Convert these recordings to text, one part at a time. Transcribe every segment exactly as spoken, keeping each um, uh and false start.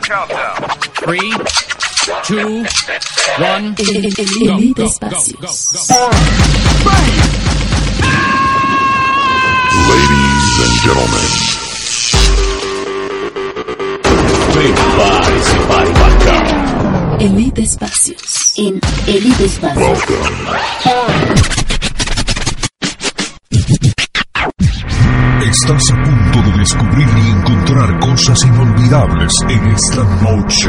Three, two, one. Elite Espacios. Ladies and gentlemen, prepárese para embarcar. Elite Espacios. En Elite Espacios. Estás a punto de descubrir y encontrar cosas inolvidables en esta noche.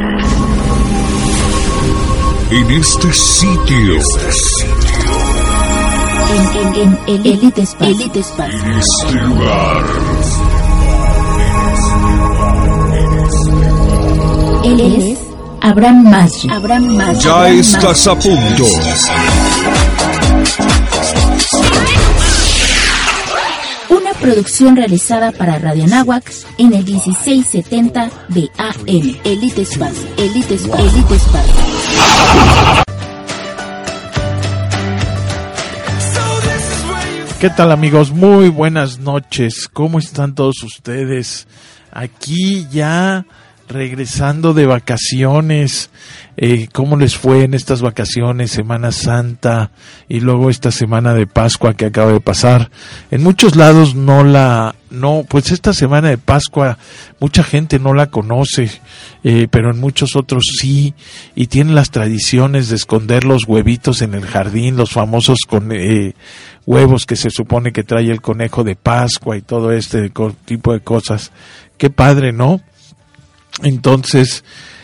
En este sitio. Este sitio. En, en, en Elite Espacios. Elite Espacios. En este lugar. Él es Abraham Maggi. Abraham Maggi. Ya Abraham estás Maggi. a punto. Una producción realizada para Radio Anáhuac en el dieciséis setenta de A M. Elite Espacio. Elite Espacio. Elite Espacio. ¿Qué tal, amigos? Muy buenas noches. ¿Cómo están todos ustedes? Aquí ya regresando de vacaciones. Eh, ¿Cómo les fue en estas vacaciones? Semana Santa y luego esta semana de Pascua que acaba de pasar. En muchos lados no la, no, pues esta semana de Pascua mucha gente no la conoce, eh, pero en muchos otros sí, y tienen las tradiciones de esconder los huevitos en el jardín, los famosos con eh, huevos que se supone que trae el conejo de Pascua y todo este tipo de cosas. Qué padre, ¿no? Entonces,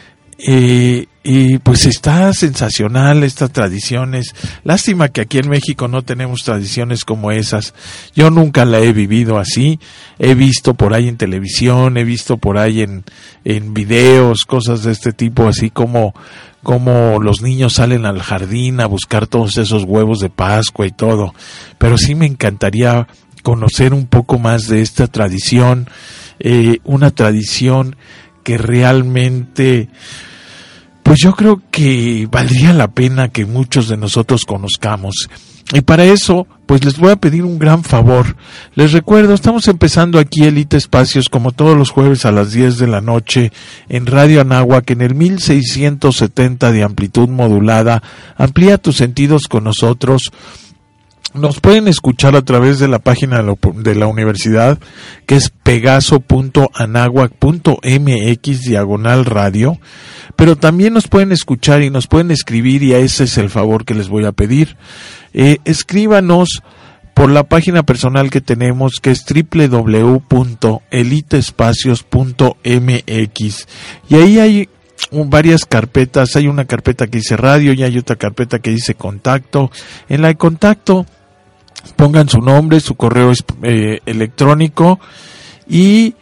eh, y pues está sensacional estas tradiciones. Lástima que aquí en México no tenemos tradiciones como esas. Yo nunca la he vivido así. He visto por ahí en televisión, he visto por ahí en, en videos, cosas de este tipo, así como, como los niños salen al jardín a buscar todos esos huevos de Pascua y todo. Pero sí me encantaría conocer un poco más de esta tradición, eh, una tradición que realmente, pues yo creo que valdría la pena que muchos de nosotros conozcamos. Y para eso, pues les voy a pedir un gran favor. Les recuerdo, estamos empezando aquí Elite Espacios como todos los jueves a las diez de la noche en Radio Anáhuac en el mil seiscientos setenta de amplitud modulada. Amplía tus sentidos con nosotros. Nos pueden escuchar a través de la página de la universidad, que es pegaso punto anáhuac punto m x diagonal radio, pero también nos pueden escuchar y nos pueden escribir, y a ese es el favor que les voy a pedir. Eh, escríbanos por la página personal que tenemos, que es doble u doble u doble u punto elite espacios punto m x, y ahí hay varias carpetas. Hay una carpeta que dice radio y hay otra carpeta que dice contacto. En la de contacto pongan su nombre, su correo eh, electrónico y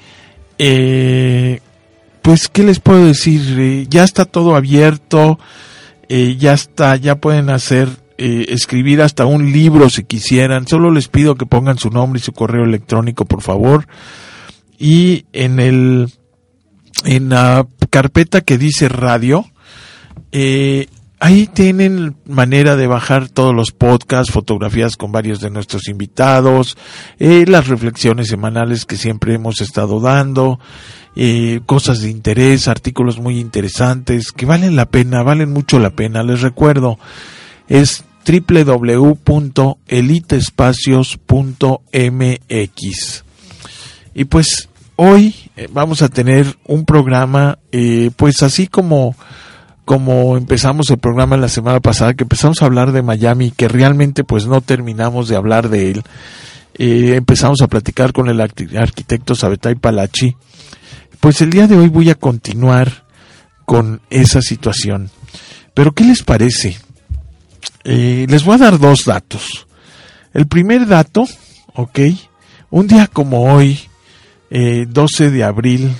eh, pues qué les puedo decir, eh, ya está todo abierto, eh, ya está, ya pueden hacer eh, escribir hasta un libro si quisieran. Solo les pido que pongan su nombre y su correo electrónico, por favor, y en el en la carpeta que dice radio, eh, ahí tienen manera de bajar todos los podcasts, fotografías con varios de nuestros invitados, eh, las reflexiones semanales que siempre hemos estado dando, eh, cosas de interés, artículos muy interesantes que valen la pena, valen mucho la pena. Les recuerdo, es doble u doble u doble u punto elite espacios punto m x. Y pues hoy eh, vamos a tener un programa, eh, pues así como como empezamos el programa la semana pasada, que empezamos a hablar de Miami, que realmente pues no terminamos de hablar de él. Eh, empezamos a platicar con el arquitecto Sabetay Palachi. Pues el día de hoy voy a continuar con esa situación. Pero ¿qué les parece? Eh, les voy a dar dos datos. El primer dato, ok, un día como hoy, eh, doce de abril,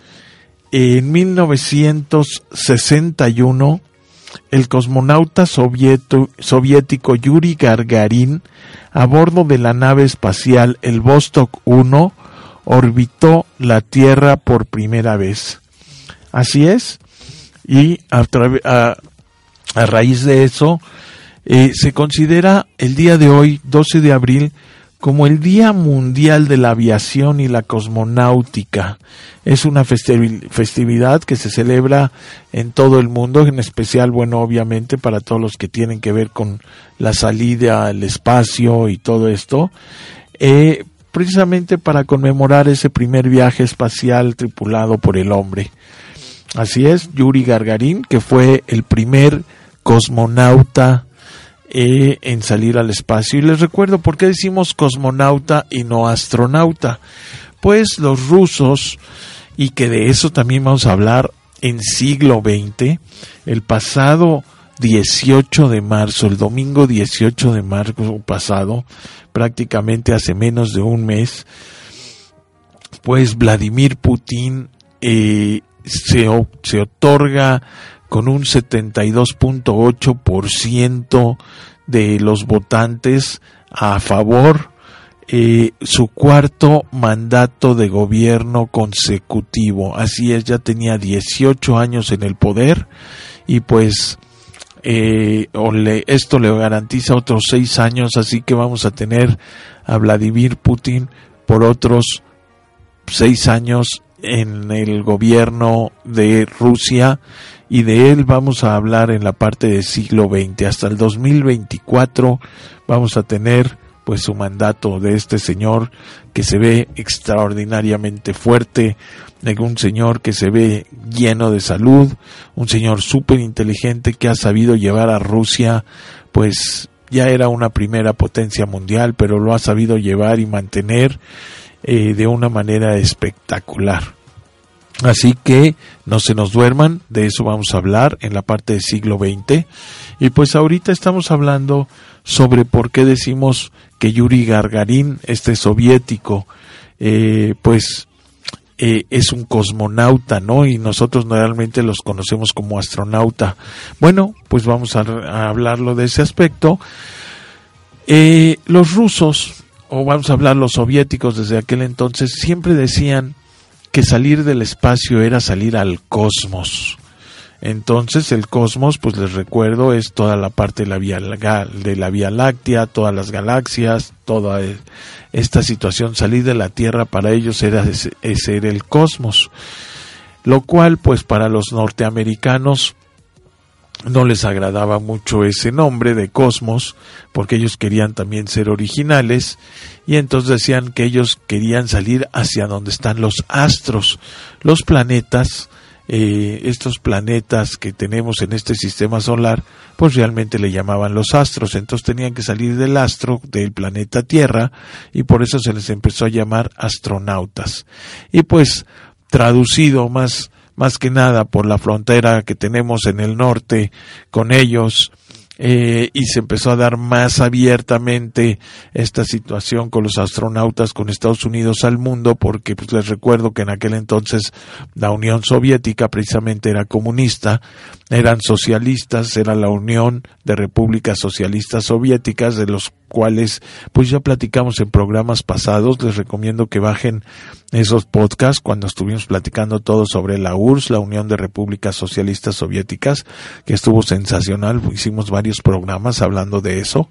en mil novecientos sesenta y uno, el cosmonauta sovieto, soviético Yuri Gagarin, a bordo de la nave espacial el Vostok uno, orbitó la Tierra por primera vez. Así es, y a, tra- a, a raíz de eso, eh, se considera el día de hoy, doce de abril, como el Día Mundial de la Aviación y la Cosmonáutica. Es una festivi- festividad que se celebra en todo el mundo, en especial, bueno, obviamente para todos los que tienen que ver con la salida al espacio y todo esto, eh, precisamente para conmemorar ese primer viaje espacial tripulado por el hombre. Así es, Yuri Gagarin, que fue el primer cosmonauta Eh, en salir al espacio. Y les recuerdo por qué decimos cosmonauta y no astronauta. Pues los rusos, y que de eso también vamos a hablar en siglo veinte, el pasado dieciocho de marzo, el domingo dieciocho de marzo pasado, prácticamente hace menos de un mes, pues Vladimir Putin eh, se, se otorga con un setenta y dos punto ocho por ciento de los votantes a favor, eh, su cuarto mandato de gobierno consecutivo. Así es, ya tenía dieciocho años en el poder y pues eh, o le, esto le garantiza otros seis años, así que vamos a tener a Vladimir Putin por otros seis años en el gobierno de Rusia, y de él vamos a hablar en la parte del siglo veinte. Hasta el dos mil veinticuatro vamos a tener pues su mandato de este señor que se ve extraordinariamente fuerte, de un señor que se ve lleno de salud, un señor súper inteligente que ha sabido llevar a Rusia, pues ya era una primera potencia mundial, pero lo ha sabido llevar y mantener eh, de una manera espectacular. Así que no se nos duerman, de eso vamos a hablar en la parte del siglo veinte. Y pues ahorita estamos hablando sobre por qué decimos que Yuri Gagarin, este soviético, eh, pues eh, es un cosmonauta, ¿no? Y nosotros realmente los conocemos como astronauta. Bueno, pues vamos a, a hablarlo de ese aspecto. Eh, los rusos, o vamos a hablar los soviéticos desde aquel entonces, siempre decían que salir del espacio era salir al cosmos. Entonces el cosmos, pues les recuerdo, es toda la parte de la Vía, de la Vía Láctea, todas las galaxias, toda esta situación. Salir de la Tierra para ellos era ese, ese era el cosmos, lo cual pues para los norteamericanos no les agradaba mucho ese nombre de cosmos, porque ellos querían también ser originales, y entonces decían que ellos querían salir hacia donde están los astros, los planetas, eh, estos planetas que tenemos en este sistema solar, pues realmente le llamaban los astros. Entonces tenían que salir del astro, del planeta Tierra, y por eso se les empezó a llamar astronautas. Y pues traducido más más que nada por la frontera que tenemos en el norte con ellos, eh, y se empezó a dar más abiertamente esta situación con los astronautas, con Estados Unidos al mundo, porque pues les recuerdo que en aquel entonces la Unión Soviética precisamente era comunista, eran socialistas, era la Unión de Repúblicas Socialistas Soviéticas, de los cuales pues ya platicamos en programas pasados. Les recomiendo que bajen esos podcasts cuando estuvimos platicando todo sobre la U R S S, la Unión de Repúblicas Socialistas Soviéticas, que estuvo sensacional. Hicimos varios programas hablando de eso,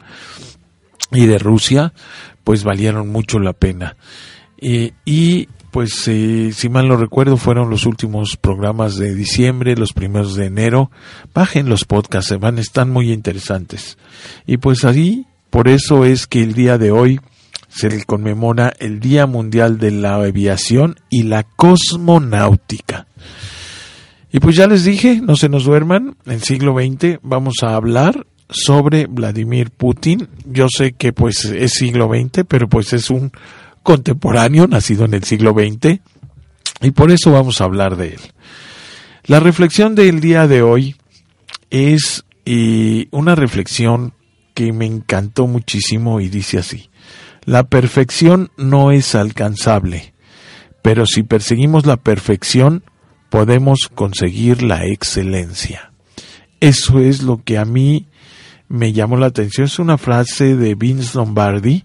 y de Rusia, pues valieron mucho la pena. Eh, y pues eh, si mal no recuerdo fueron los últimos programas de diciembre, los primeros de enero. Bajen los podcasts, se van, están muy interesantes. Y pues ahí, por eso es que el día de hoy se le conmemora el Día Mundial de la Aviación y la Cosmonáutica. Y pues ya les dije, no se nos duerman, en el siglo veinte vamos a hablar sobre Vladimir Putin. Yo sé que pues es siglo veinte, pero pues es un contemporáneo nacido en el siglo veinte, y por eso vamos a hablar de él. La reflexión del día de hoy es eh, una reflexión que me encantó muchísimo, y dice así: la perfección no es alcanzable, pero si perseguimos la perfección, podemos conseguir la excelencia. Eso es lo que a mí me llamó la atención. Es una frase de Vince Lombardi,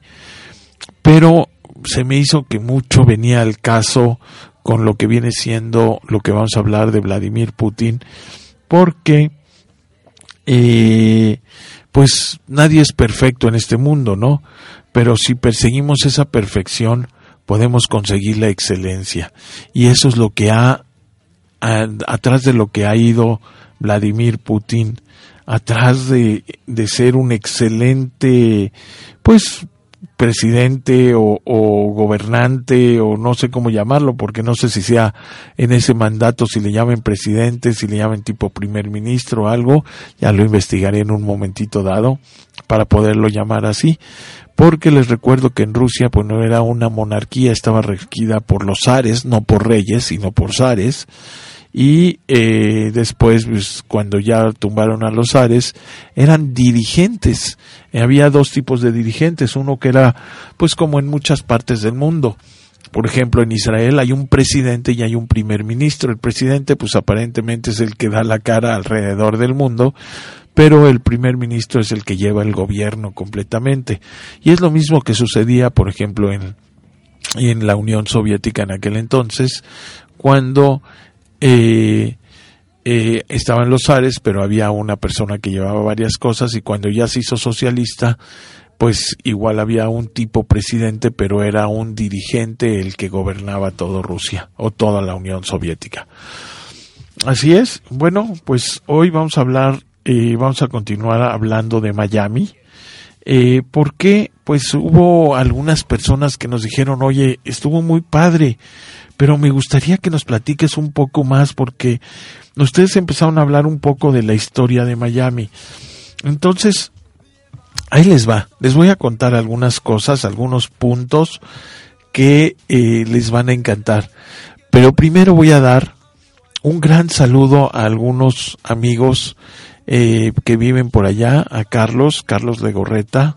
pero se me hizo que mucho venía al caso con lo que viene siendo lo que vamos a hablar de Vladimir Putin, porque eh, pues nadie es perfecto en este mundo, ¿no? pero si perseguimos esa perfección, podemos conseguir la excelencia. Y eso es lo que ha, a, atrás de lo que ha ido Vladimir Putin, atrás de, de ser un excelente, pues, presidente o, o gobernante, o no sé cómo llamarlo, porque no sé si sea en ese mandato, si le llamen presidente, si le llamen tipo primer ministro o algo, ya lo investigaré en un momentito dado para poderlo llamar así, porque les recuerdo que en Rusia pues no era una monarquía, estaba regida por los zares, no por reyes, sino por zares. Y eh, después, pues, cuando ya tumbaron a los zares, eran dirigentes. Eh, había dos tipos de dirigentes, uno que era, pues, como en muchas partes del mundo. Por ejemplo, en Israel hay un presidente y hay un primer ministro. El presidente, pues, aparentemente es el que da la cara alrededor del mundo, pero el primer ministro es el que lleva el gobierno completamente. Y es lo mismo que sucedía, por ejemplo, en, en la Unión Soviética en aquel entonces, cuando Eh, eh, estaban los zares, pero había una persona que llevaba varias cosas, y cuando ya se hizo socialista, pues igual había un tipo presidente, pero era un dirigente el que gobernaba toda Rusia o toda la Unión Soviética. Así es. Bueno, pues hoy vamos a hablar, eh, vamos a continuar hablando de Miami. Eh, ¿Por qué? Pues hubo algunas personas que nos dijeron, oye, estuvo muy padre, pero me gustaría que nos platiques un poco más, porque ustedes empezaron a hablar un poco de la historia de Miami. Entonces, ahí les va. Les voy a contar algunas cosas, algunos puntos que eh, les van a encantar. Pero primero voy a dar un gran saludo a algunos amigos eh, que viven por allá, a Carlos, Carlos Legorreta,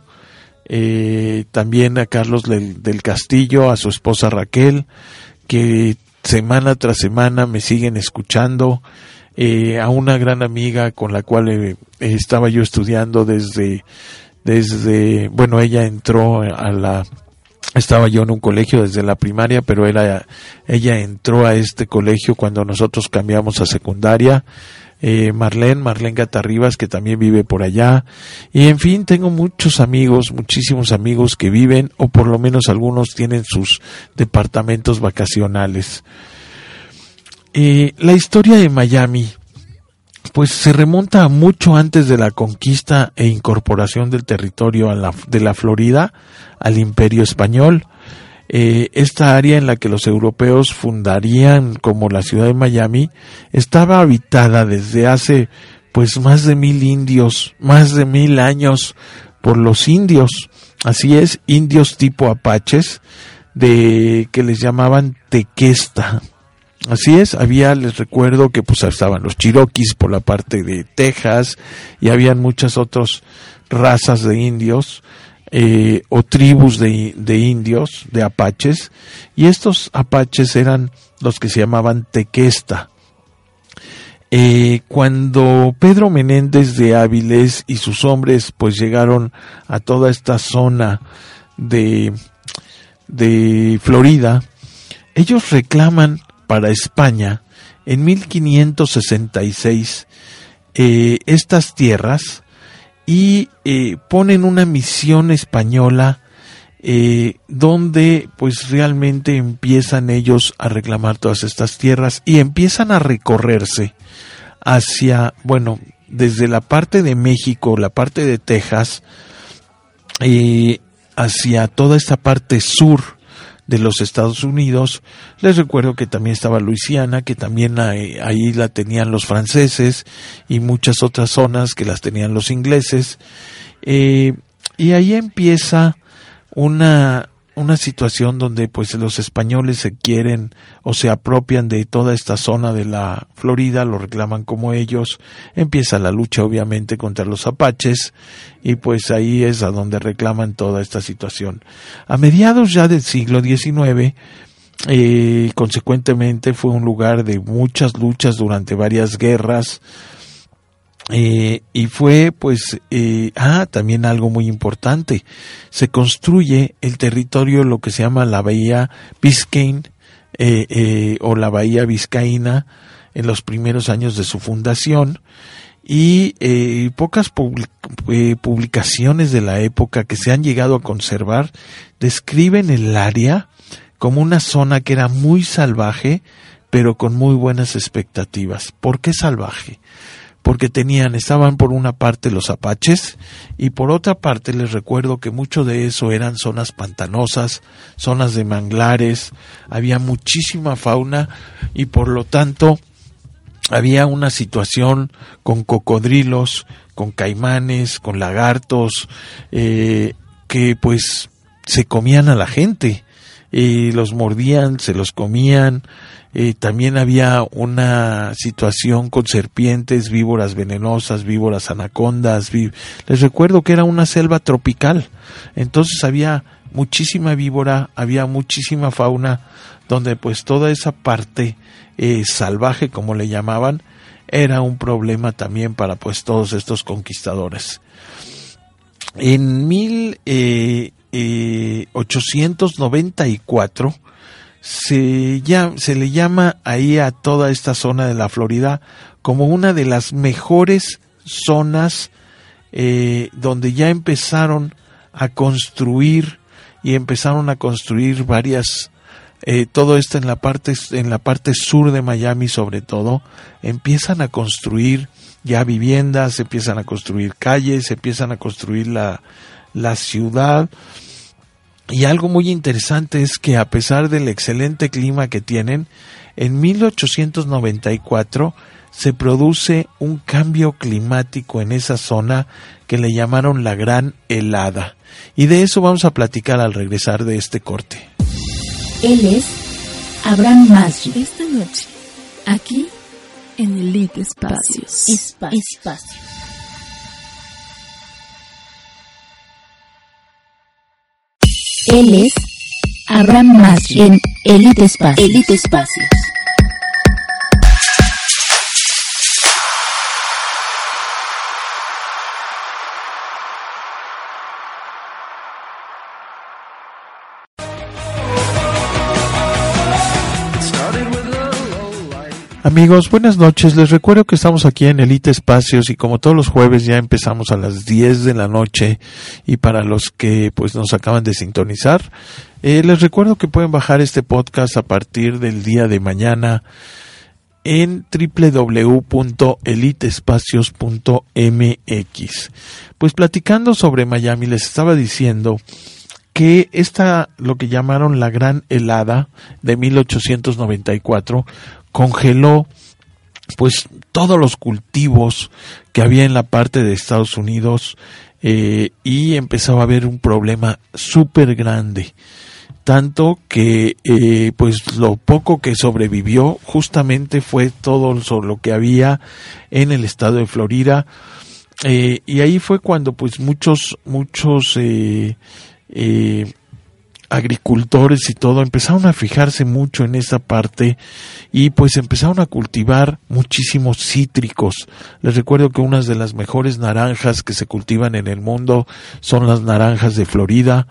eh, también a Carlos del, del Castillo, a su esposa Raquel, que semana tras semana me siguen escuchando, eh, a una gran amiga con la cual eh, estaba yo estudiando desde, desde, bueno, ella entró a la, estaba yo en un colegio desde la primaria, pero era, ella entró a este colegio cuando nosotros cambiamos a secundaria. Eh, Marlene, Marlene Gatarribas, que también vive por allá, y en fin, tengo muchos amigos, muchísimos amigos que viven, o por lo menos algunos tienen sus departamentos vacacionales. Eh, la historia de Miami, pues se remonta a mucho antes de la conquista e incorporación del territorio a la, de la Florida al Imperio Español. Eh, esta área en la que los europeos fundarían como la ciudad de Miami estaba habitada desde hace pues más de mil indios, más de mil años por los indios, así es, indios tipo apaches, de que les llamaban Tequesta. Así es, había, les recuerdo que pues estaban los Cherokees por la parte de Texas, y habían muchas otras razas de indios, Eh, o tribus de, de indios, de apaches, y estos apaches eran los que se llamaban Tequesta. Eh, cuando Pedro Menéndez de Áviles y sus hombres pues llegaron a toda esta zona de, de Florida, ellos reclaman para España en mil quinientos sesenta y seis eh, estas tierras, y eh, ponen una misión española eh, donde pues realmente empiezan ellos a reclamar todas estas tierras y empiezan a recorrerse hacia, bueno, desde la parte de México, la parte de Texas, eh, hacia toda esta parte sur de los Estados Unidos. Les recuerdo que también estaba Luisiana, que también ahí, ahí la tenían los franceses, y muchas otras zonas que las tenían los ingleses, eh, y ahí empieza una una situación donde pues los españoles se quieren o se apropian de toda esta zona de la Florida, lo reclaman como ellos. Empieza la lucha obviamente contra los apaches, y pues ahí es a donde reclaman toda esta situación. A mediados ya del siglo diecinueve, eh, consecuentemente fue un lugar de muchas luchas durante varias guerras. Eh, y fue pues eh, ah también algo muy importante, se construye el territorio, lo que se llama la Bahía Biscayne eh, eh, o la Bahía Vizcaína, en los primeros años de su fundación, y eh, pocas public- eh, publicaciones de la época que se han llegado a conservar describen el área como una zona que era muy salvaje, pero con muy buenas expectativas. ¿Por qué salvaje? Porque tenían, estaban por una parte los apaches y por otra parte les recuerdo que mucho de eso eran zonas pantanosas, zonas de manglares, había muchísima fauna y por lo tanto había una situación con cocodrilos, con caimanes, con lagartos, eh, que pues se comían a la gente, eh, los mordían, se los comían. Eh, también había una situación con serpientes, víboras venenosas, víboras anacondas. Ví- Les recuerdo que era una selva tropical, entonces había muchísima víbora, había muchísima fauna, donde pues toda esa parte eh, salvaje, como le llamaban, era un problema también para pues todos estos conquistadores. En mil ochocientos noventa y cuatro Se, llama, se le llama ahí a toda esta zona de la Florida como una de las mejores zonas eh, donde ya empezaron a construir y empezaron a construir varias, eh, todo esto en la parte en la parte sur de Miami sobre todo, empiezan a construir ya viviendas, empiezan a construir calles, empiezan a construir la, la ciudad. Y algo muy interesante es que a pesar del excelente clima que tienen, en mil ochocientos noventa y cuatro se produce un cambio climático en esa zona que le llamaron la Gran Helada. Y de eso vamos a platicar al regresar de este corte. Él es Abraham Masri. Esta noche, aquí en Elite Espacios. Espacio. Espacio. Él es Abraham Masri en Elite Espacios. Elite Espacios. Amigos, buenas noches. Les recuerdo que estamos aquí en Elite Espacios y como todos los jueves ya empezamos a las diez de la noche, y para los que pues nos acaban de sintonizar, eh, les recuerdo que pueden bajar este podcast a partir del día de mañana en doble u doble u doble u punto elite espacios punto m x. Pues platicando sobre Miami, les estaba diciendo que esta, lo que llamaron la Gran Helada de mil ochocientos noventa y cuatro, congeló pues todos los cultivos que había en la parte de Estados Unidos, eh, y empezó a haber un problema súper grande, tanto que eh, pues lo poco que sobrevivió justamente fue todo lo que había en el estado de Florida, eh, y ahí fue cuando pues muchos muchos eh, eh, agricultores y todo empezaron a fijarse mucho en esa parte y pues empezaron a cultivar muchísimos cítricos. Les recuerdo que unas de las mejores naranjas que se cultivan en el mundo son las naranjas de Florida,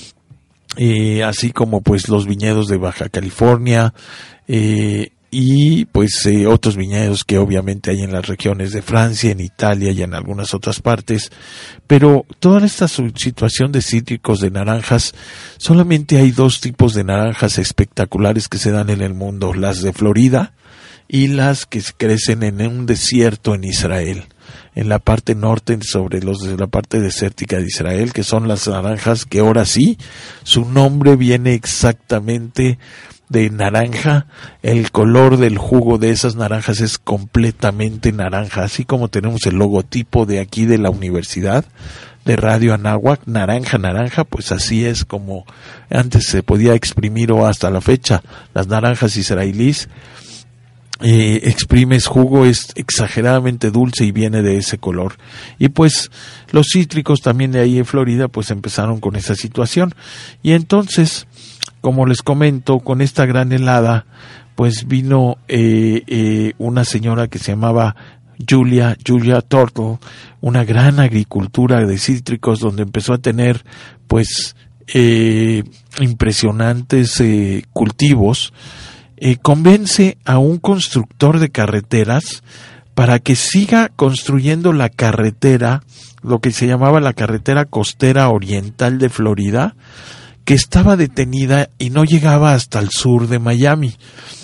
eh, así como pues los viñedos de Baja California, eh, y pues eh, otros viñedos que obviamente hay en las regiones de Francia, en Italia y en algunas otras partes. Pero toda esta situación de cítricos, de naranjas, solamente hay dos tipos de naranjas espectaculares que se dan en el mundo: las de Florida y las que crecen en un desierto en Israel, en la parte norte, sobre los de la parte desértica de Israel, que son las naranjas que ahora sí, su nombre viene exactamente de naranja. El color del jugo de esas naranjas es completamente naranja, así como tenemos el logotipo de aquí de la Universidad de Radio Anáhuac, naranja, naranja, pues así es como antes se podía exprimir, o hasta la fecha las naranjas israelíes, eh, exprimes jugo, es exageradamente dulce y viene de ese color. Y pues los cítricos también de ahí en Florida pues empezaron con esa situación, y entonces, como les comento, con esta gran helada, pues vino eh, eh, una señora que se llamaba Julia, Julia Turtle, una gran agricultura de cítricos donde empezó a tener pues eh, impresionantes eh, cultivos. Eh, convence a un constructor de carreteras para que siga construyendo la carretera, lo que se llamaba la carretera costera oriental de Florida, que estaba detenida y no llegaba hasta el sur de Miami.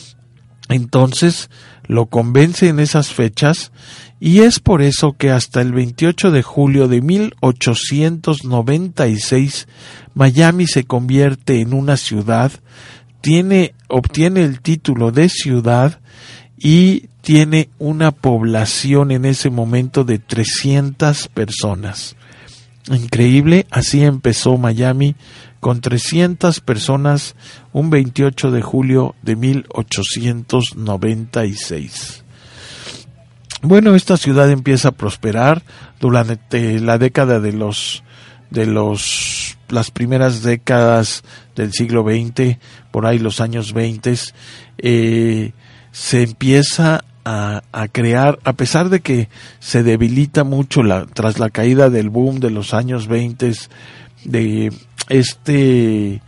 Entonces lo convence en esas fechas, y es por eso que hasta el veintiocho de julio de mil ochocientos noventa y seis Miami se convierte en una ciudad, tiene, obtiene el título de ciudad y tiene una población en ese momento de trescientas personas. Increíble, así empezó Miami, con trescientas personas, un veintiocho de julio de mil ochocientos noventa y seis. Bueno, esta ciudad empieza a prosperar durante la década de los de los las primeras décadas del siglo veinte, por ahí los años veinte, eh, se empieza a, a crear, a pesar de que se debilita mucho la, tras la caída del boom de los años veinte, de este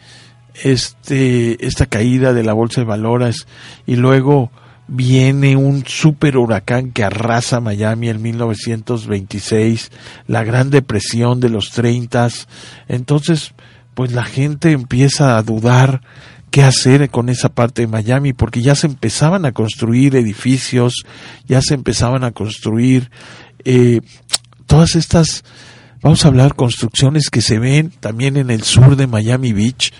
este esta caída de la bolsa de valores, y luego viene un super huracán que arrasa Miami en mil novecientos veintiséis, la Gran Depresión de los treintas. Entonces, pues la gente empieza a dudar qué hacer con esa parte de Miami, porque ya se empezaban a construir edificios, ya se empezaban a construir eh, todas estas, vamos a hablar, construcciones que se ven también en el sur de Miami Beach,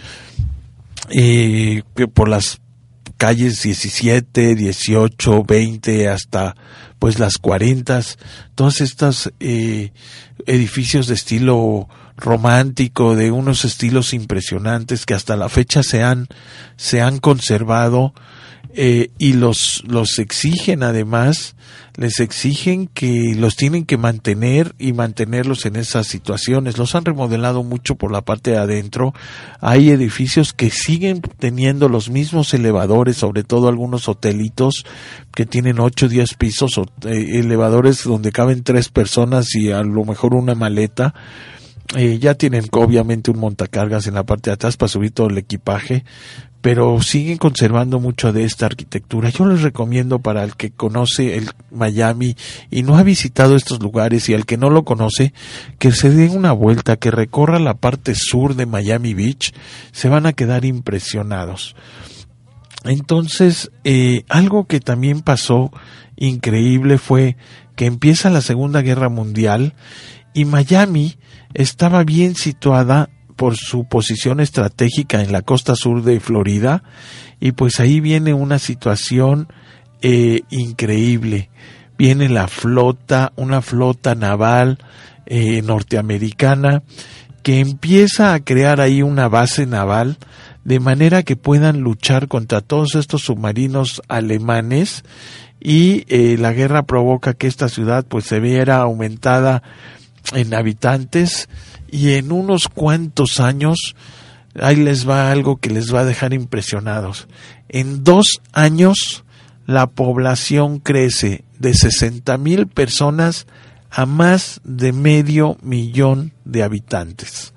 eh, por las calles diecisiete, dieciocho, veinte, hasta pues las cuarenta, todos estos eh, edificios de estilo romántico, de unos estilos impresionantes que hasta la fecha se han, se han conservado, eh, y los, los exigen además, les exigen que los tienen que mantener y mantenerlos en esas situaciones. Los han remodelado mucho por la parte de adentro. Hay edificios que siguen teniendo los mismos elevadores, sobre todo algunos hotelitos que tienen ocho o diez pisos, o, eh, elevadores donde caben tres personas y a lo mejor una maleta. Eh, ya tienen obviamente un montacargas en la parte de atrás para subir todo el equipaje, pero siguen conservando mucho de esta arquitectura. Yo les recomiendo, para el que conoce el Miami y no ha visitado estos lugares, y al que no lo conoce, que se dé una vuelta, que recorra la parte sur de Miami Beach. Se van a quedar impresionados. Entonces, eh, algo que también pasó increíble fue que empieza la Segunda Guerra Mundial, y Miami estaba bien situada por su posición estratégica en la costa sur de Florida, y pues ahí viene una situación eh, increíble. Viene la flota, una flota naval eh, norteamericana, que empieza a crear ahí una base naval, de manera que puedan luchar contra todos estos submarinos alemanes, y eh, la guerra provoca que esta ciudad pues se viera aumentada en habitantes, y en unos cuantos años, ahí les va algo que les va a dejar impresionados. En dos años la población crece de sesenta mil personas a más de medio millón de habitantes.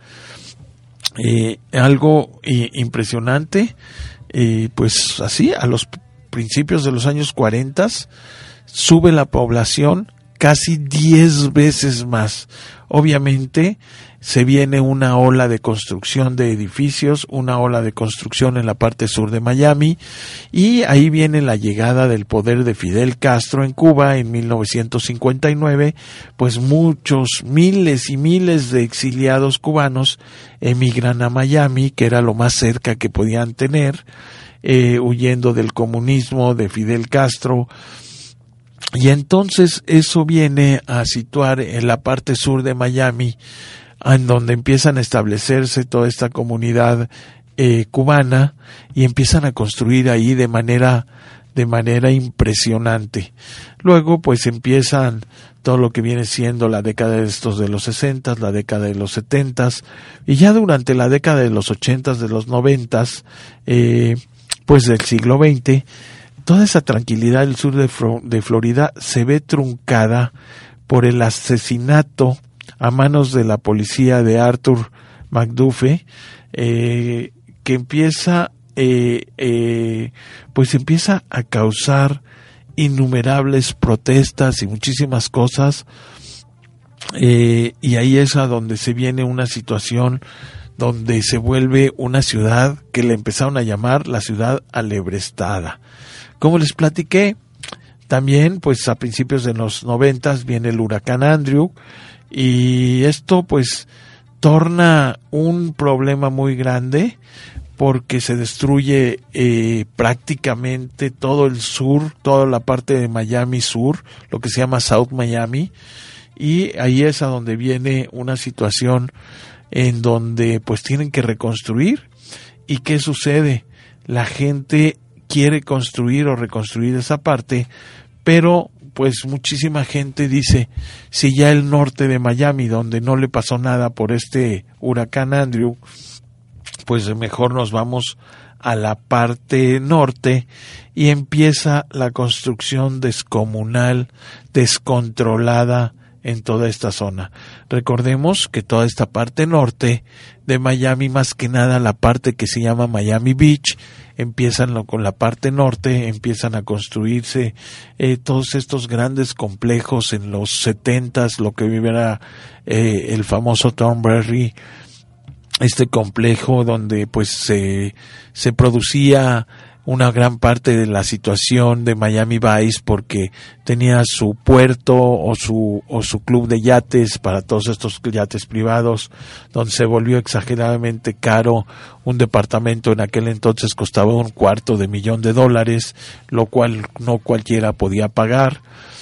Eh, algo eh, impresionante, eh, pues así, a los principios de los años cuarenta, sube la población casi diez veces más. Obviamente se viene una ola de construcción de edificios, una ola de construcción en la parte sur de Miami, y ahí viene la llegada del poder de Fidel Castro en Cuba en mil novecientos cincuenta y nueve, pues muchos, miles y miles de exiliados cubanos emigran a Miami, que era lo más cerca que podían tener, eh, huyendo del comunismo de Fidel Castro. Y entonces eso viene a situar en la parte sur de Miami, en donde empiezan a establecerse toda esta comunidad eh, cubana, y empiezan a construir ahí de manera de manera impresionante. Luego pues empiezan todo lo que viene siendo la década de estos de los sesentas, la década de los setentas, y ya durante la década de los ochentas, de los noventas, eh, pues del siglo veinte, toda esa tranquilidad del sur de, de Florida se ve truncada por el asesinato a manos de la policía de Arthur McDuffie, eh, que empieza, eh, eh, pues empieza a causar innumerables protestas y muchísimas cosas, eh, y ahí es a donde se viene una situación donde se vuelve una ciudad que le empezaron a llamar la ciudad alebrestada. Como les platiqué, también pues a principios de los noventas viene el huracán Andrew, y esto pues torna un problema muy grande porque se destruye eh, prácticamente todo el sur, toda la parte de Miami Sur, lo que se llama South Miami, y ahí es a donde viene una situación en donde pues tienen que reconstruir. ¿Y qué sucede? La gente quiere construir o reconstruir esa parte, pero pues muchísima gente dice, si ya el norte de Miami, donde no le pasó nada por este huracán Andrew, pues mejor nos vamos a la parte norte, y empieza la construcción descomunal, descontrolada en toda esta zona. Recordemos que toda esta parte norte de Miami, más que nada la parte que se llama Miami Beach, empiezan lo, con la parte norte, empiezan a construirse eh, todos estos grandes complejos en los setentas, lo que viviera eh, el famoso Thornberry, este complejo donde pues se, se producía una gran parte de la situación de Miami Vice, porque tenía su puerto o su o su club de yates para todos estos yates privados, donde se volvió exageradamente caro. Un departamento en aquel entonces costaba un cuarto de millón de dólares, lo cual no cualquiera podía pagar,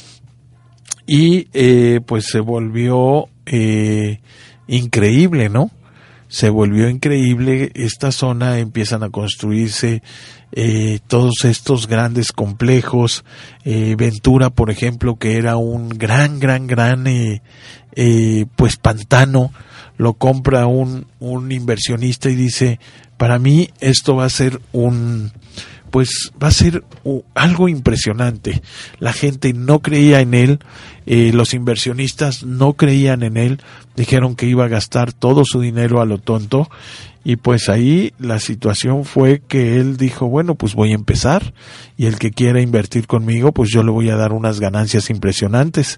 y eh, pues se volvió eh, increíble, ¿no? Se volvió increíble esta zona, empiezan a construirse eh, todos estos grandes complejos. eh, Ventura, por ejemplo, que era un gran, gran, gran eh, eh, pues pantano, lo compra un, un inversionista y dice, para mí esto va a ser un... pues va a ser uh, algo impresionante. La gente no creía en él, eh, los inversionistas no creían en él, dijeron que iba a gastar todo su dinero a lo tonto, y pues ahí la situación fue que él dijo, bueno, pues voy a empezar, y el que quiera invertir conmigo, pues yo le voy a dar unas ganancias impresionantes.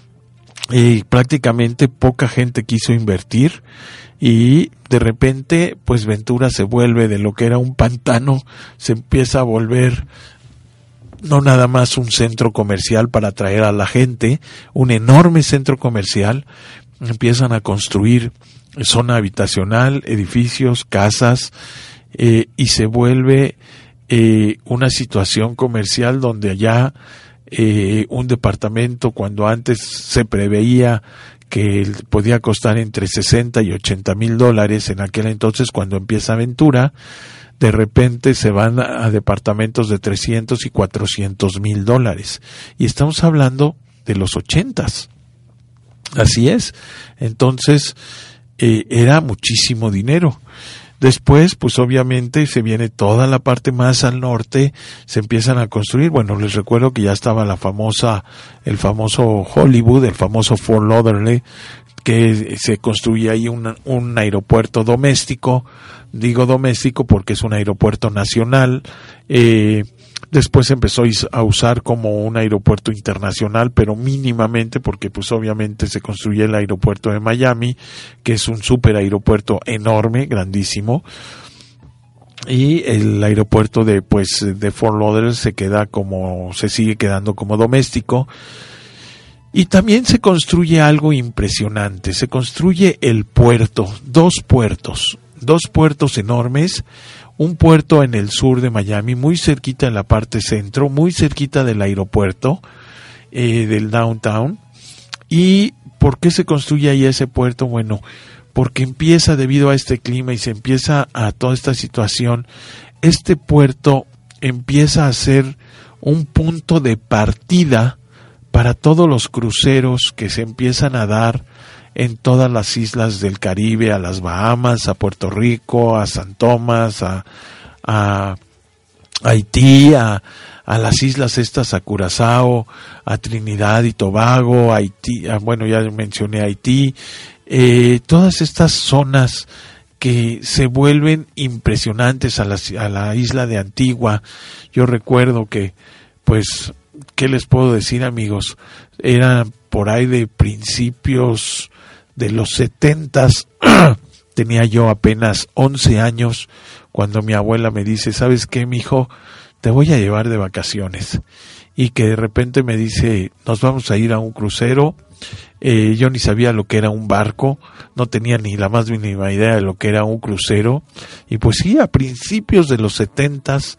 Y prácticamente poca gente quiso invertir, y de repente pues Ventura se vuelve de lo que era un pantano, se empieza a volver no nada más un centro comercial para atraer a la gente, un enorme centro comercial. Empiezan a construir zona habitacional, edificios, casas, eh, y se vuelve eh, una situación comercial donde allá eh, un departamento, cuando antes se preveía que podía costar entre sesenta y ochenta mil dólares, en aquel entonces cuando empieza Ventura, de repente se van a, a departamentos de trescientos y cuatrocientos mil dólares. Y estamos hablando de los ochentas. Así es. Entonces, eh, era muchísimo dinero. Después, pues obviamente se viene toda la parte más al norte, se empiezan a construir. Bueno, les recuerdo que ya estaba la famosa, el famoso Hollywood, el famoso Fort Lauderdale, que se construía ahí un, un aeropuerto doméstico. Digo doméstico porque es un aeropuerto nacional. Eh, después se empezó a usar como un aeropuerto internacional, pero mínimamente, porque pues obviamente se construye el aeropuerto de Miami, que es un super aeropuerto enorme, grandísimo, y el aeropuerto de pues de Fort Lauderdale se queda como, se sigue quedando como doméstico. Y también se construye algo impresionante, se construye el puerto, dos puertos, dos puertos enormes. Un puerto en el sur de Miami, muy cerquita en la parte centro, muy cerquita del aeropuerto, eh, del downtown. ¿Y por qué se construye ahí ese puerto? Bueno, porque empieza, debido a este clima y se empieza a toda esta situación, este puerto empieza a ser un punto de partida para todos los cruceros que se empiezan a dar en todas las islas del Caribe, a las Bahamas, a Puerto Rico, a San Tomás, a, a Haití, a, a las islas estas, a Curazao, a Trinidad y Tobago, a Haití, a, bueno, ya mencioné Haití, eh, todas estas zonas que se vuelven impresionantes, a la, a la isla de Antigua. Yo recuerdo que, pues, ¿qué les puedo decir, amigos? Era por ahí de principios de los setentas, tenía yo apenas once años cuando mi abuela me dice, ¿sabes qué, mijo? Te voy a llevar de vacaciones. Y que de repente me dice, nos vamos a ir a un crucero. Eh, yo ni sabía lo que era un barco, no tenía ni la más mínima idea de lo que era un crucero. Y pues sí, a principios de los setentas,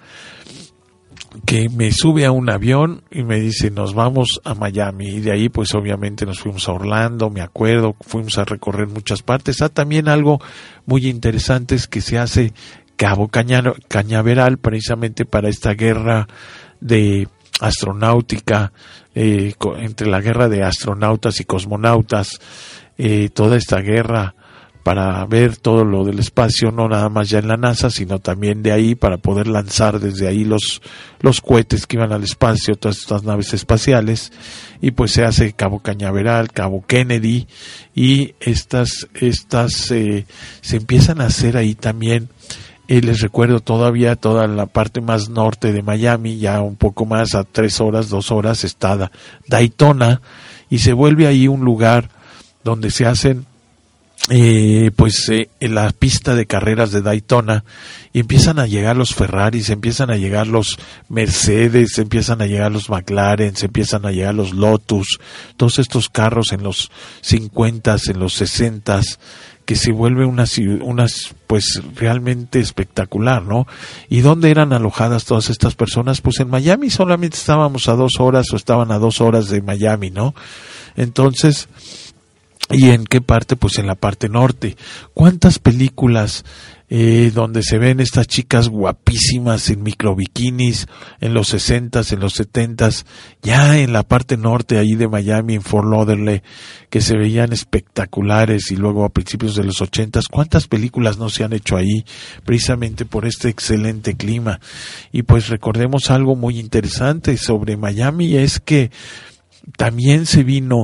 que me sube a un avión y me dice, nos vamos a Miami. Y de ahí pues obviamente nos fuimos a Orlando, me acuerdo, fuimos a recorrer muchas partes. Ah, también algo muy interesante es que se hace Cabo Caña- Cañaveral precisamente para esta guerra de astronáutica, eh, co- entre la guerra de astronautas y cosmonautas, eh, toda esta guerra para ver todo lo del espacio, no nada más ya en la NASA, sino también de ahí para poder lanzar desde ahí los, los cohetes que iban al espacio, todas estas naves espaciales. Y pues se hace Cabo Cañaveral, Cabo Kennedy, y estas, estas, eh, se empiezan a hacer ahí también. Eh, les recuerdo todavía toda la parte más norte de Miami, ya un poco más a tres horas, dos horas está Da- Daytona, y se vuelve ahí un lugar donde se hacen Eh, pues eh, en la pista de carreras de Daytona, y empiezan a llegar los Ferraris, empiezan a llegar los Mercedes, empiezan a llegar los McLaren, empiezan a llegar los Lotus, todos estos carros en los cincuentas, en los sesentas, que se vuelve una unas pues realmente espectacular, ¿no? ¿Y dónde eran alojadas todas estas personas? Pues en Miami. Solamente estábamos a dos horas o estaban a dos horas de Miami, ¿no? Entonces, ¿y en qué parte? Pues en la parte norte. ¿Cuántas películas eh, donde se ven estas chicas guapísimas en microbikinis en los sesentas, en los setentas, ya en la parte norte ahí de Miami, en Fort Lauderdale, que se veían espectaculares, y luego a principios de los ochentas? ¿Cuántas películas no se han hecho ahí precisamente por este excelente clima? Y pues recordemos algo muy interesante sobre Miami, es que también se vino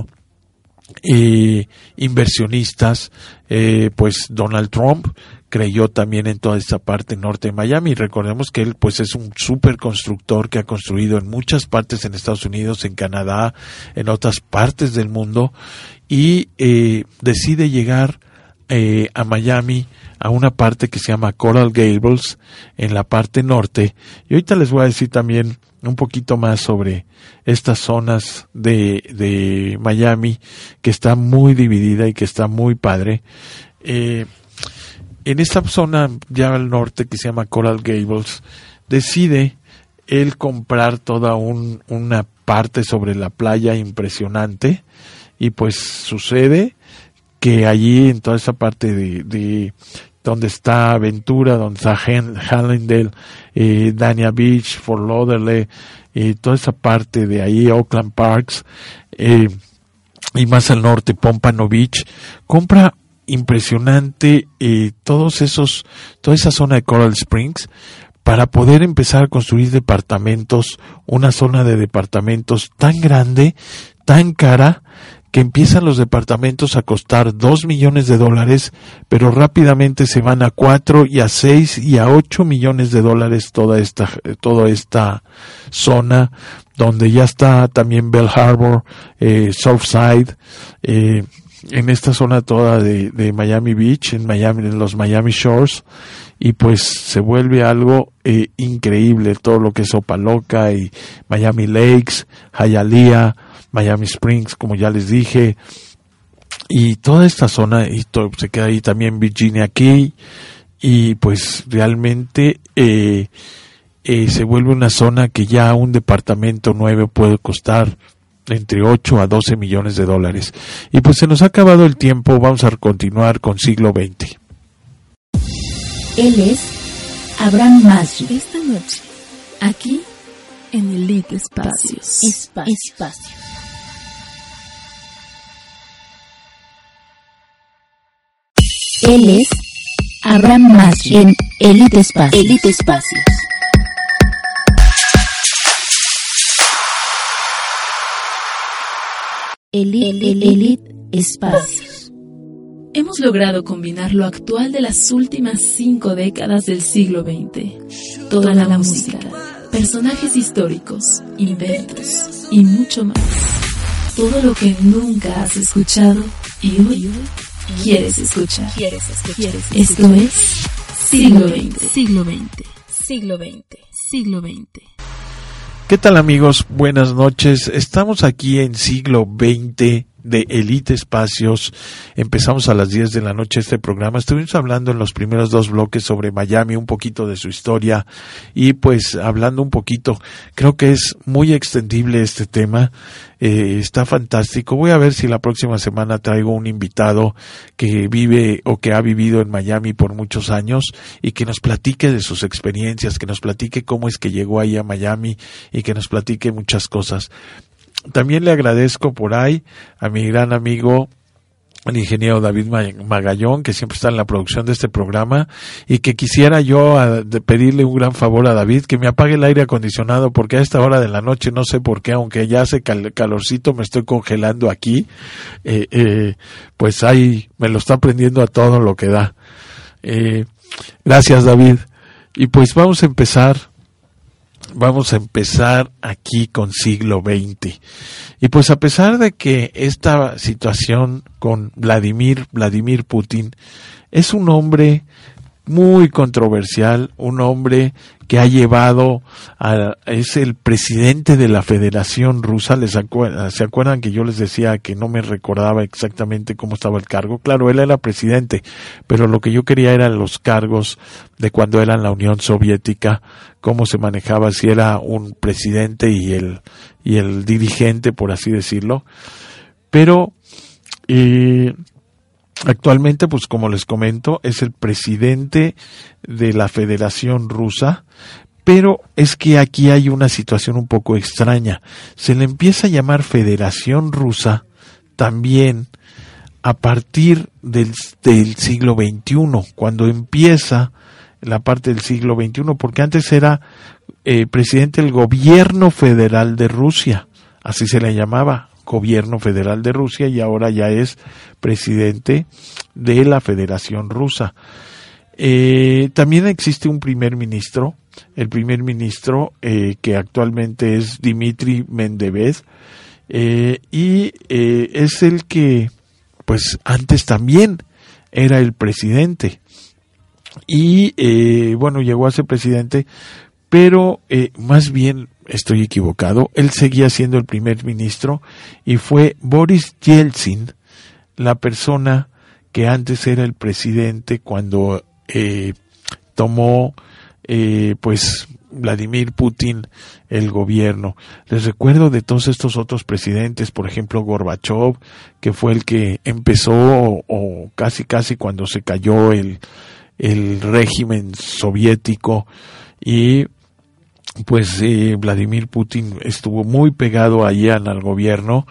Eh, inversionistas, eh, pues Donald Trump creyó también en toda esta parte norte de Miami. Recordemos que él pues es un super constructor que ha construido en muchas partes en Estados Unidos, en Canadá, en otras partes del mundo, y eh, decide llegar eh, a Miami, a una parte que se llama Coral Gables, en la parte norte. Y ahorita les voy a decir también un poquito más sobre estas zonas de, de Miami, que está muy dividida y que está muy padre. Eh, en esta zona ya al norte, que se llama Coral Gables, decide él comprar toda un, una parte sobre la playa impresionante, y pues sucede que allí en toda esa parte de, de donde está Aventura, donde está Hallandale, eh, Dania Beach, Fort Lauderdale, eh, toda esa parte de ahí, Oakland Parks, eh, y más al norte, Pompano Beach, compra impresionante eh, todos esos, toda esa zona de Coral Springs, para poder empezar a construir departamentos, una zona de departamentos tan grande, tan cara, que empiezan los departamentos a costar dos millones de dólares, pero rápidamente se van a cuatro y a seis y a ocho millones de dólares toda esta, toda esta zona, donde ya está también Bell Harbor, eh, Southside, eh, en esta zona toda de, de Miami Beach, en Miami, en los Miami Shores, y pues se vuelve algo eh, increíble, todo lo que es Opaloca y Miami Lakes, Hialeah, Miami Springs, como ya les dije, y toda esta zona, y todo, se queda ahí también Virginia Key, y pues realmente eh, eh, se vuelve una zona que ya un departamento nuevo puede costar entre ocho a doce millones de dólares. Y pues se nos ha acabado el tiempo, vamos a continuar con siglo veinte. Él es Abraham Masri. Esta noche, aquí en Elite Espacios. Espacio. Espacio. Él es Abraham Masri en Elite Espacios. Elite Espacios. Elite, Elite Espacios. Hemos logrado combinar lo actual de las últimas cinco décadas del siglo veinte. Toda la música, personajes históricos, inventos y mucho más. Todo lo que nunca has escuchado y hoy quieres escuchar. ¿Quieres escuchar? Esto es Siglo veinte. Siglo veinte. Siglo veinte. Siglo veinte. ¿Qué tal, amigos? Buenas noches. Estamos aquí en Siglo veinte de Elite Espacios. Empezamos a las diez de la noche este programa. Estuvimos hablando en los primeros dos bloques sobre Miami, un poquito de su historia y pues hablando un poquito, creo que es muy extendible este tema, eh, está fantástico. Voy a ver si la próxima semana traigo un invitado que vive o que ha vivido en Miami por muchos años y que nos platique de sus experiencias, que nos platique cómo es que llegó ahí a Miami y que nos platique muchas cosas. También le agradezco por ahí a mi gran amigo, el ingeniero David Magallón, que siempre está en la producción de este programa, y que quisiera yo a, de pedirle un gran favor a David, que me apague el aire acondicionado, porque a esta hora de la noche, no sé por qué, aunque ya hace cal, calorcito, me estoy congelando aquí, eh, eh, pues ahí me lo está prendiendo a todo lo que da. Eh, gracias, David. Y pues vamos a empezar. Vamos a empezar aquí con Siglo veinte. Y pues a pesar de que esta situación con Vladimir, Vladimir Putin, es un hombre muy controversial, un hombre que ha llevado a, es el presidente de la Federación Rusa. ¿Les acuerdan? ¿Se acuerdan que yo les decía que no me recordaba exactamente cómo estaba el cargo? Claro, él era presidente, pero lo que yo quería eran los cargos de cuando era en la Unión Soviética, cómo se manejaba, si era un presidente y el, y el dirigente, por así decirlo. Pero, eh, actualmente, pues como les comento, es el presidente de la Federación Rusa, pero es que aquí hay una situación un poco extraña. Se le empieza a llamar Federación Rusa también a partir del, del siglo veintiuno, cuando empieza la parte del siglo veintiuno, porque antes era eh, presidente del Gobierno Federal de Rusia, así se le llamaba. Gobierno Federal de Rusia, y ahora ya es presidente de la Federación Rusa. Eh, también existe un primer ministro, el primer ministro eh, que actualmente es Dmitry Medvedev, eh, y eh, es el que pues antes también era el presidente, y eh, bueno, llegó a ser presidente, pero eh, más bien estoy equivocado, él seguía siendo el primer ministro y fue Boris Yeltsin, la persona que antes era el presidente cuando eh, tomó eh, pues Vladimir Putin el gobierno. Les recuerdo de todos estos otros presidentes, por ejemplo Gorbachev, que fue el que empezó o, o casi casi cuando se cayó el, el régimen soviético, y pues eh, Vladimir Putin estuvo muy pegado allí al gobierno,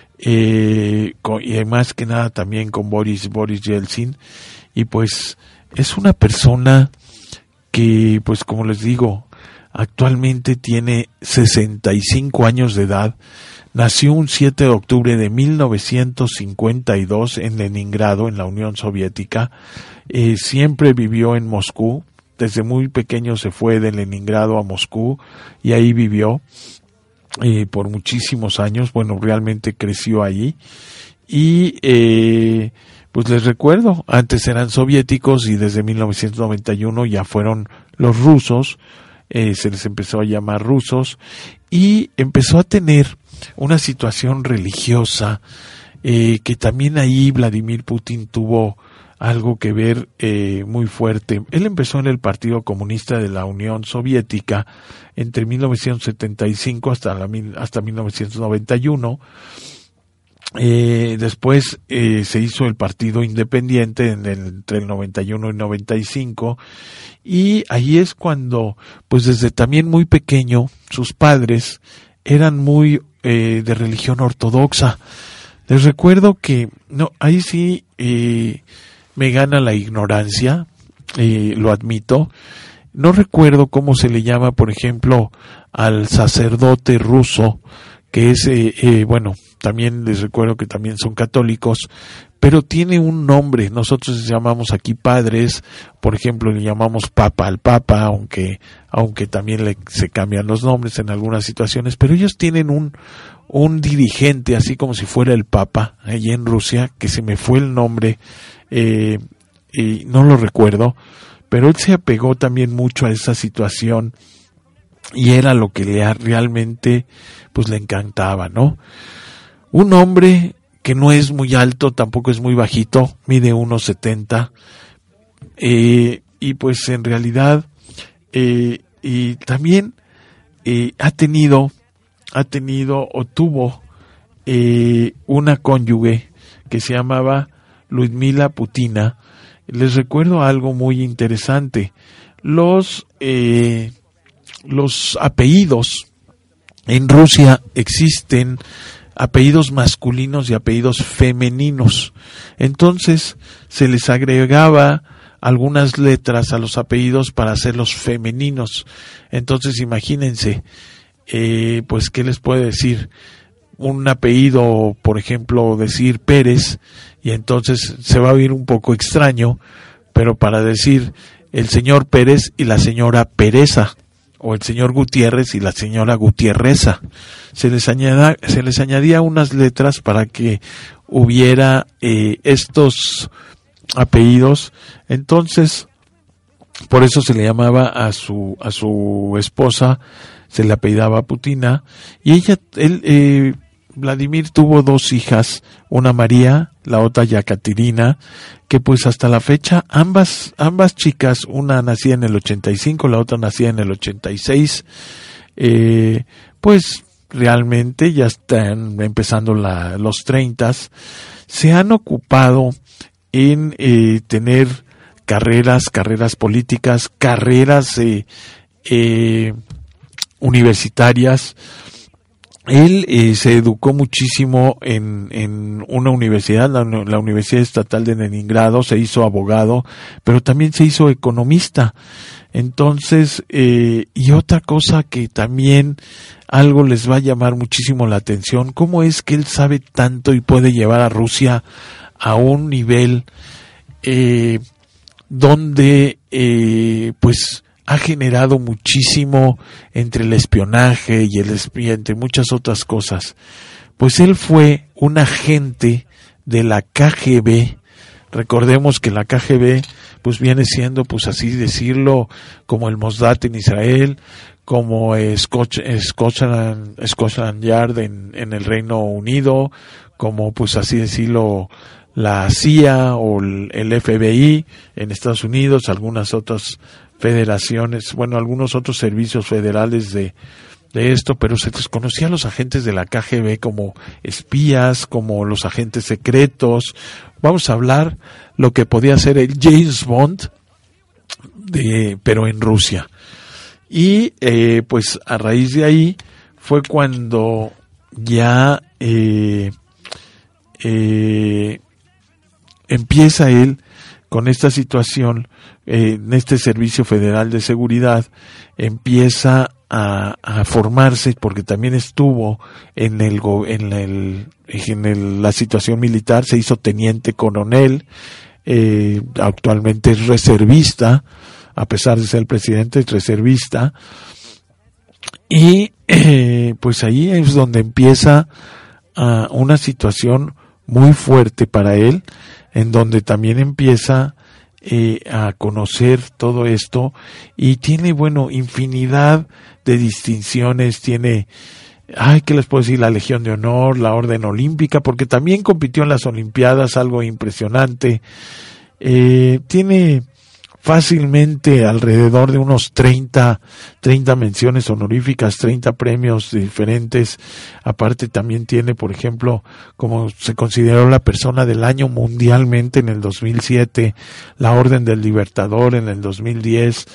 eh, con, y más que nada también con Boris, Boris Yeltsin, y pues es una persona que, pues como les digo, actualmente tiene sesenta y cinco años de edad, nació un siete de octubre de mil novecientos cincuenta y dos en Leningrado, en la Unión Soviética, eh, siempre vivió en Moscú. Desde muy pequeño se fue de Leningrado a Moscú y ahí vivió eh, por muchísimos años. Bueno, realmente creció allí. Y eh, pues les recuerdo, antes eran soviéticos y desde mil novecientos noventa y uno ya fueron los rusos, eh, se les empezó a llamar rusos, y empezó a tener una situación religiosa eh, que también ahí Vladimir Putin tuvo algo que ver eh, muy fuerte. Él empezó en el Partido Comunista de la Unión Soviética entre mil novecientos setenta y cinco hasta, la, hasta mil novecientos noventa y uno. Eh, después eh, se hizo el Partido Independiente en el, entre el noventa y uno y noventa y cinco, y ahí es cuando, pues desde también muy pequeño, sus padres eran muy eh, de religión ortodoxa. Les recuerdo que, no, ahí sí eh, me gana la ignorancia, eh, lo admito. No recuerdo cómo se le llama, por ejemplo, al sacerdote ruso que es, eh, eh, bueno, también les recuerdo que también son católicos, pero tiene un nombre. Nosotros les llamamos aquí padres, por ejemplo, le llamamos papa al papa, aunque aunque también le, se cambian los nombres en algunas situaciones, pero ellos tienen un un dirigente, así como si fuera el papa, allí en Rusia, que se me fue el nombre, eh, y no lo recuerdo, pero él se apegó también mucho a esa situación y era lo que le realmente pues le encantaba, ¿no? Un hombre que no es muy alto, tampoco es muy bajito, mide uno setenta, eh, y pues en realidad eh, y también eh, ha tenido ha tenido o tuvo eh, una cónyuge que se llamaba Ludmila Putina. Les recuerdo algo muy interesante. Los eh, los apellidos en Rusia existen apellidos masculinos y apellidos femeninos. Entonces se les agregaba algunas letras a los apellidos para hacerlos femeninos. Entonces imagínense, eh, pues qué les puedo decir, un apellido, por ejemplo, decir Pérez, y entonces se va a oír un poco extraño, pero para decir el señor Pérez y la señora Pereza, o el señor Gutiérrez y la señora Gutiérreza, se les añada, se les añadía unas letras para que hubiera eh, estos apellidos. Entonces por eso se le llamaba a su a su esposa, se le apellidaba Putina, y ella él eh, Vladimir tuvo dos hijas, una María, la otra Yekaterina, que pues hasta la fecha ambas ambas chicas, una nacía en el ochenta y cinco, la otra nacía en el ochenta y seis, eh, pues realmente ya están empezando la, los treintas, se han ocupado en eh, tener carreras, carreras políticas, carreras eh, eh, universitarias. Él eh, se educó muchísimo en, en una universidad, la, la Universidad Estatal de Leningrado, se hizo abogado, pero también se hizo economista. Entonces, eh, y otra cosa que también algo les va a llamar muchísimo la atención, cómo es que él sabe tanto y puede llevar a Rusia a un nivel eh, donde eh, pues ha generado muchísimo entre el espionaje y el espía, entre muchas otras cosas. Pues él fue un agente de la K G B. Recordemos que la K G B pues viene siendo, pues así decirlo, como el Mossad en Israel, como Scotland, Scotland Yard en, en el Reino Unido, como pues así decirlo la C I A o el F B I en Estados Unidos, algunas otras federaciones, bueno, algunos otros servicios federales de, de esto, pero se les conocía a los agentes de la K G B como espías, como los agentes secretos. Vamos a hablar lo que podía ser el James Bond, de, pero en Rusia. Y eh, pues a raíz de ahí fue cuando ya eh, eh, empieza él con esta situación, eh, en este Servicio Federal de Seguridad, empieza a, a formarse, porque también estuvo en el en el en el, la situación militar, se hizo teniente coronel, eh, actualmente es reservista, a pesar de ser el presidente, es reservista, y eh, pues ahí es donde empieza uh, una situación muy fuerte para él, en donde también empieza eh, a conocer todo esto, y tiene, bueno, infinidad de distinciones, tiene, ay, ¿qué les puedo decir? La Legión de Honor, la Orden Olímpica, porque también compitió en las Olimpiadas, algo impresionante. Eh, tiene fácilmente alrededor de unos treinta, treinta menciones honoríficas, treinta premios diferentes. Aparte también tiene, por ejemplo, como se consideró la persona del año mundialmente en el dos mil siete, la Orden del Libertador en el dos mil diez,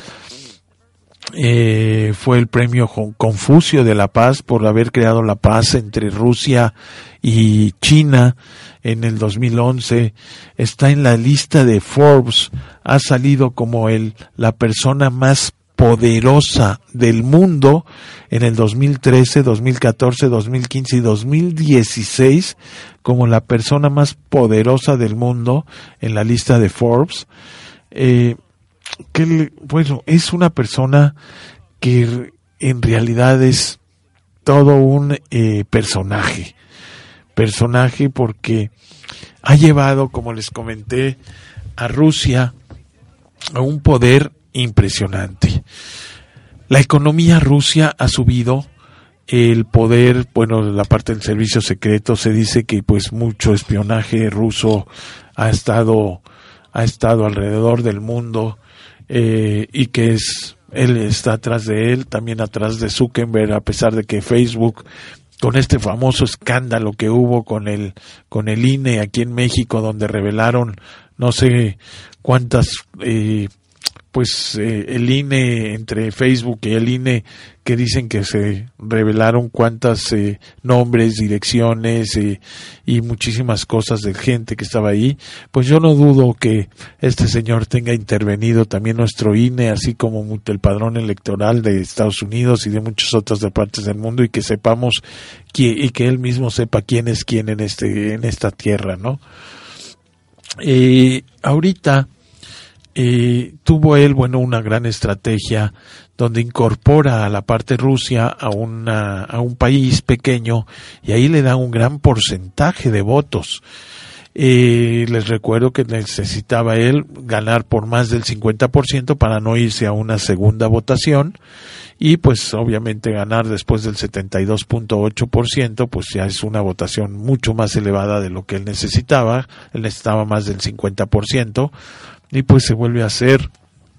eh, fue el premio Confucio de la Paz por haber creado la paz entre Rusia y China en el dos mil once, está en la lista de Forbes, ha salido como el la persona más poderosa del mundo en el dos mil trece, dos mil catorce, dos mil quince y dos mil dieciséis como la persona más poderosa del mundo en la lista de Forbes. Eh, que bueno, es una persona que en realidad es todo un eh, personaje, personaje porque ha llevado, como les comenté, a Rusia a un poder impresionante. La economía rusa ha subido, el poder, bueno, la parte del servicio secreto, se dice que pues mucho espionaje ruso ha estado ha estado alrededor del mundo, eh, y que es él está atrás de él, también atrás de Zuckerberg, a pesar de que Facebook, con este famoso escándalo que hubo con el con el I N E aquí en México, donde revelaron no sé cuántas eh, pues eh, el I N E entre Facebook y el I N E, que dicen que se revelaron cuántas eh, nombres, direcciones eh, y muchísimas cosas de gente que estaba ahí. Pues yo no dudo que este señor tenga intervenido también nuestro I N E, así como el padrón electoral de Estados Unidos y de muchas otras de partes del mundo, y que sepamos que, y que él mismo sepa quién es quién en este en esta tierra, ¿no? Eh, ahorita Eh, tuvo él, bueno, una gran estrategia donde incorpora a la parte Rusia a una, a un país pequeño, y ahí le da un gran porcentaje de votos. Eh, les recuerdo que necesitaba él ganar por más del cincuenta por ciento para no irse a una segunda votación, y pues obviamente ganar después del setenta y dos punto ocho por ciento, pues ya es una votación mucho más elevada de lo que él necesitaba. Él necesitaba más del cincuenta por ciento, y pues se vuelve a ser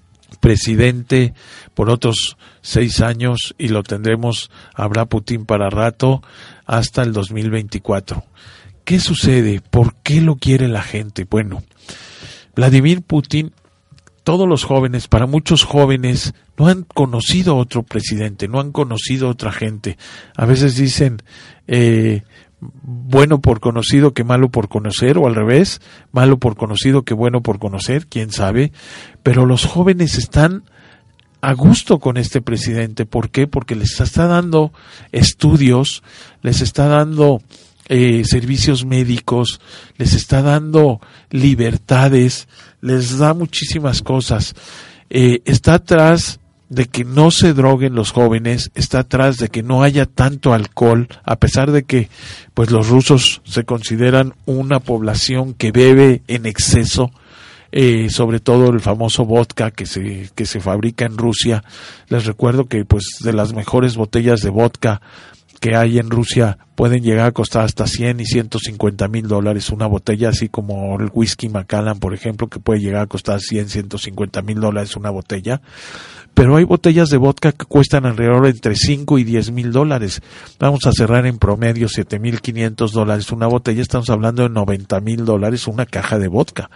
presidente por otros seis años, y lo tendremos, habrá Putin para rato, hasta el dos mil veinticuatro. ¿Qué sucede? ¿Por qué lo quiere la gente? Bueno, Vladimir Putin, todos los jóvenes, para muchos jóvenes, no han conocido otro presidente, no han conocido otra gente. A veces dicen, eh, bueno por conocido que malo por conocer, o al revés, malo por conocido que bueno por conocer, quién sabe, pero los jóvenes están a gusto con este presidente. ¿Por qué? Porque les está dando estudios, les está dando eh, servicios médicos, les está dando libertades, les da muchísimas cosas. Eh, está atrás de que no se droguen los jóvenes, está atrás de que no haya tanto alcohol, a pesar de que pues los rusos se consideran una población que bebe en exceso, eh, sobre todo el famoso vodka que se que se fabrica en Rusia. Les recuerdo que pues de las mejores botellas de vodka que hay en Rusia pueden llegar a costar hasta cien y ciento cincuenta mil dólares una botella, así como el whisky Macallan, por ejemplo, que puede llegar a costar cien, ciento cincuenta mil dólares una botella. Pero hay botellas de vodka que cuestan alrededor entre cinco y diez mil dólares. Vamos a cerrar en promedio siete mil quinientos dólares una botella. Estamos hablando de noventa mil dólares una caja de vodka.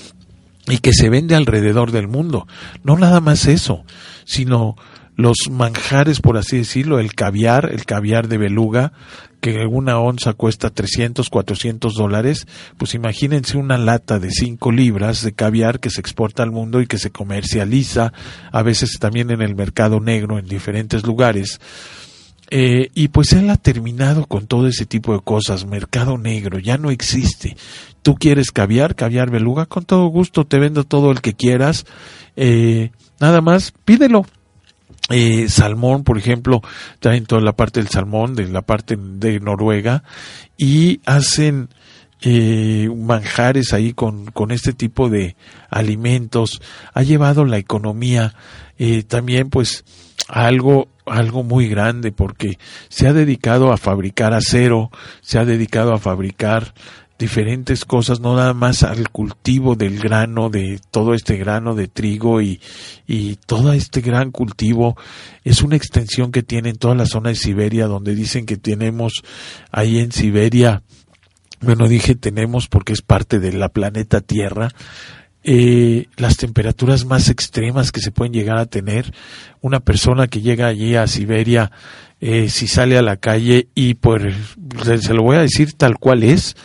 Y que se vende alrededor del mundo. No nada más eso, sino los manjares, por así decirlo, el caviar, el caviar de beluga, que una onza cuesta trescientos, cuatrocientos dólares, pues imagínense una lata de cinco libras de caviar que se exporta al mundo y que se comercializa, a veces también en el mercado negro en diferentes lugares. Eh, y pues él ha terminado con todo ese tipo de cosas. Mercado negro ya no existe. Tú quieres caviar, caviar beluga, con todo gusto te vendo todo el que quieras, eh, nada más pídelo. Eh, salmón, por ejemplo, traen toda la parte del salmón, de la parte de Noruega, y hacen eh, manjares ahí con, con este tipo de alimentos. Ha llevado la economía eh, también pues a algo, algo muy grande, porque se ha dedicado a fabricar acero, se ha dedicado a fabricar diferentes cosas, no nada más al cultivo del grano, de todo este grano de trigo y, y todo este gran cultivo. Es una extensión que tiene en toda la zona de Siberia, donde dicen que tenemos ahí en Siberia, bueno, dije tenemos porque es parte de la planeta Tierra, eh, las temperaturas más extremas que se pueden llegar a tener. Una persona que llega allí a Siberia, eh, si sale a la calle y pues se lo voy a decir tal cual es,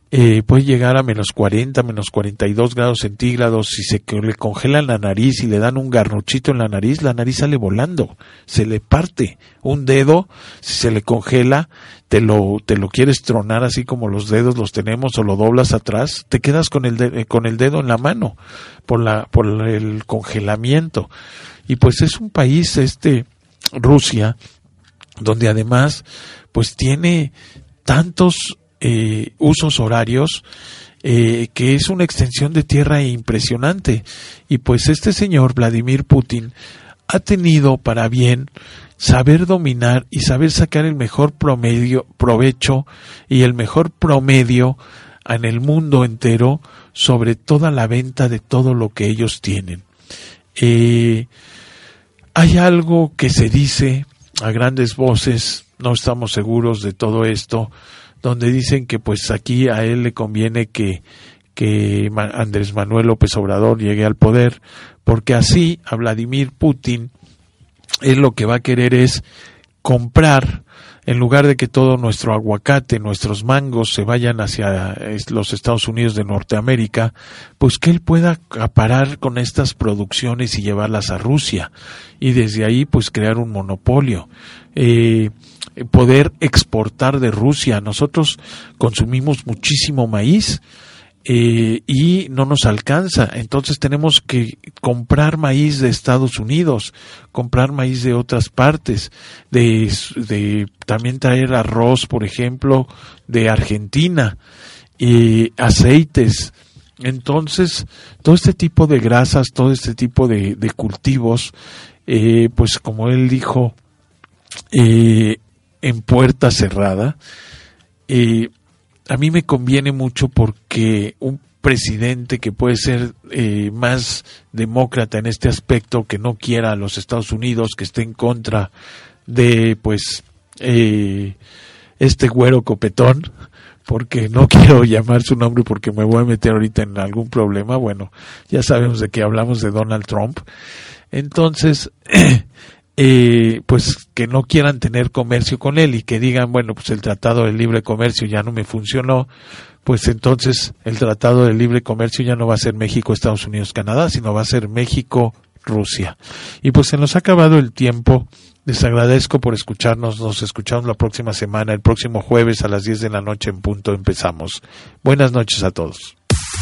eh, puede llegar a menos cuarenta, menos cuarenta y dos grados centígrados. Si se le congelan la nariz y le dan un garnuchito en la nariz, la nariz sale volando, se le parte un dedo. Si se le congela, te lo te lo quieres tronar así como los dedos los tenemos, o lo doblas atrás, te quedas con el de, con el dedo en la mano por la por el congelamiento. Y pues es un país, este Rusia, donde además pues tiene tantos eh, usos horarios, eh, que es una extensión de tierra impresionante. Y pues este señor Vladimir Putin ha tenido para bien saber dominar y saber sacar el mejor promedio, provecho y el mejor promedio en el mundo entero sobre toda la venta de todo lo que ellos tienen. Eh, hay algo que se dice a grandes voces, no estamos seguros de todo esto, donde dicen que pues aquí a él le conviene que, que Andrés Manuel López Obrador llegue al poder, porque así a Vladimir Putin él lo que va a querer es comprar, en lugar de que todo nuestro aguacate, nuestros mangos se vayan hacia los Estados Unidos de Norteamérica, pues que él pueda acaparar con estas producciones y llevarlas a Rusia, y desde ahí pues crear un monopolio, eh, poder exportar de Rusia. Nosotros consumimos muchísimo maíz, Eh, y no nos alcanza, entonces tenemos que comprar maíz de Estados Unidos, comprar maíz de otras partes, de, de también traer arroz, por ejemplo, de Argentina, y aceites. Entonces todo este tipo de grasas, todo este tipo de, de cultivos, eh, pues como él dijo, eh, en puerta cerrada, eh, a mí me conviene mucho, porque un presidente que puede ser eh, más demócrata en este aspecto, que no quiera a los Estados Unidos, que esté en contra de pues eh, este güero copetón, porque no quiero llamar su nombre porque me voy a meter ahorita en algún problema. Bueno, ya sabemos de que hablamos de Donald Trump. Entonces Eh, pues que no quieran tener comercio con él y que digan, bueno, pues el Tratado de Libre Comercio ya no me funcionó, pues entonces el Tratado de Libre Comercio ya no va a ser México, Estados Unidos, Canadá, sino va a ser México, Rusia. Y pues se nos ha acabado el tiempo. Les agradezco por escucharnos. Nos escuchamos la próxima semana, el próximo jueves a las diez de la noche en punto empezamos. Buenas noches a todos.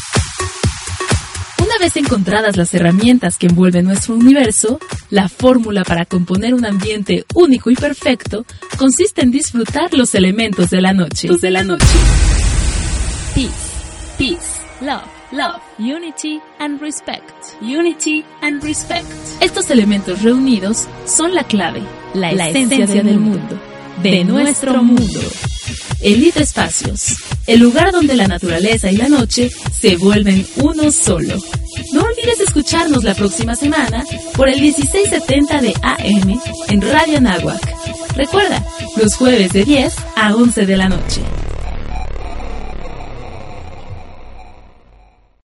Una vez encontradas las herramientas que envuelven nuestro universo, la fórmula para componer un ambiente único y perfecto consiste en disfrutar los elementos de la noche. De la noche. Peace, peace, love, love, unity and respect. Unity and respect. Estos elementos reunidos son la clave, la, la esencia, esencia del mundo, de, de nuestro mundo. Elite Espacios, el lugar donde la naturaleza y la noche se vuelven uno solo. No olvides escucharnos la próxima semana por el dieciséis setenta de A M en Radio Anáhuac. Recuerda, los jueves de diez a once de la noche.